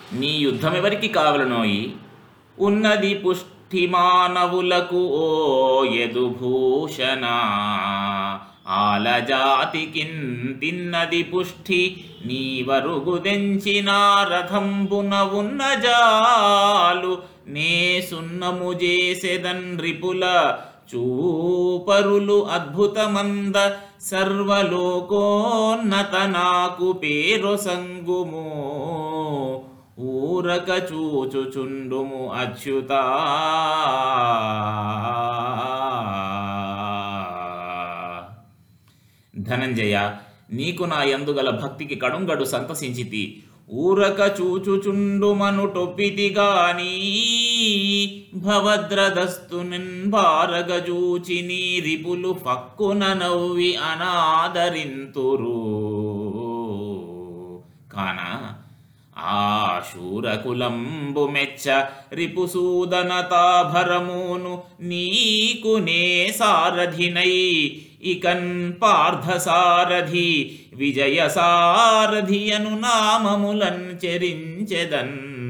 నీ యుద్ధమెవరికి కావలనోయి? ఉన్నది పుష్టి మానవులకు ఓ యదుభూషణ, ఆలజాతికిన్ తిన్నది పుష్టి నీవరుగుదెంచిన రథంబున ఉన్న జాలు. నే సున్నము చేసెదన్ రిపుల చూపరులు అద్భుతమంద, సర్వలోకోన్నత నాకు పేరొసంగుము. ఊరక చూచుచుండుము అచ్యుతా. ధనంజయ, నీకు నా యందుగల భక్తికి కడుంగడు సంతసించితి. ఊరక చూచుచుండుమనుటొప్పితి గాని, భవద్రదస్తు నిన్బారగజూచి నీ రిపులు ఫక్కున నవ్వి అనాదరింతురు. కాన ఆ శూరకులంబు మెచ్చ రిపుసూదనతాభరమును నీకు నే సారథినై, ఇకన్ పార్థసారథి విజయ సారథియను నామములన్ చెరించెదన్.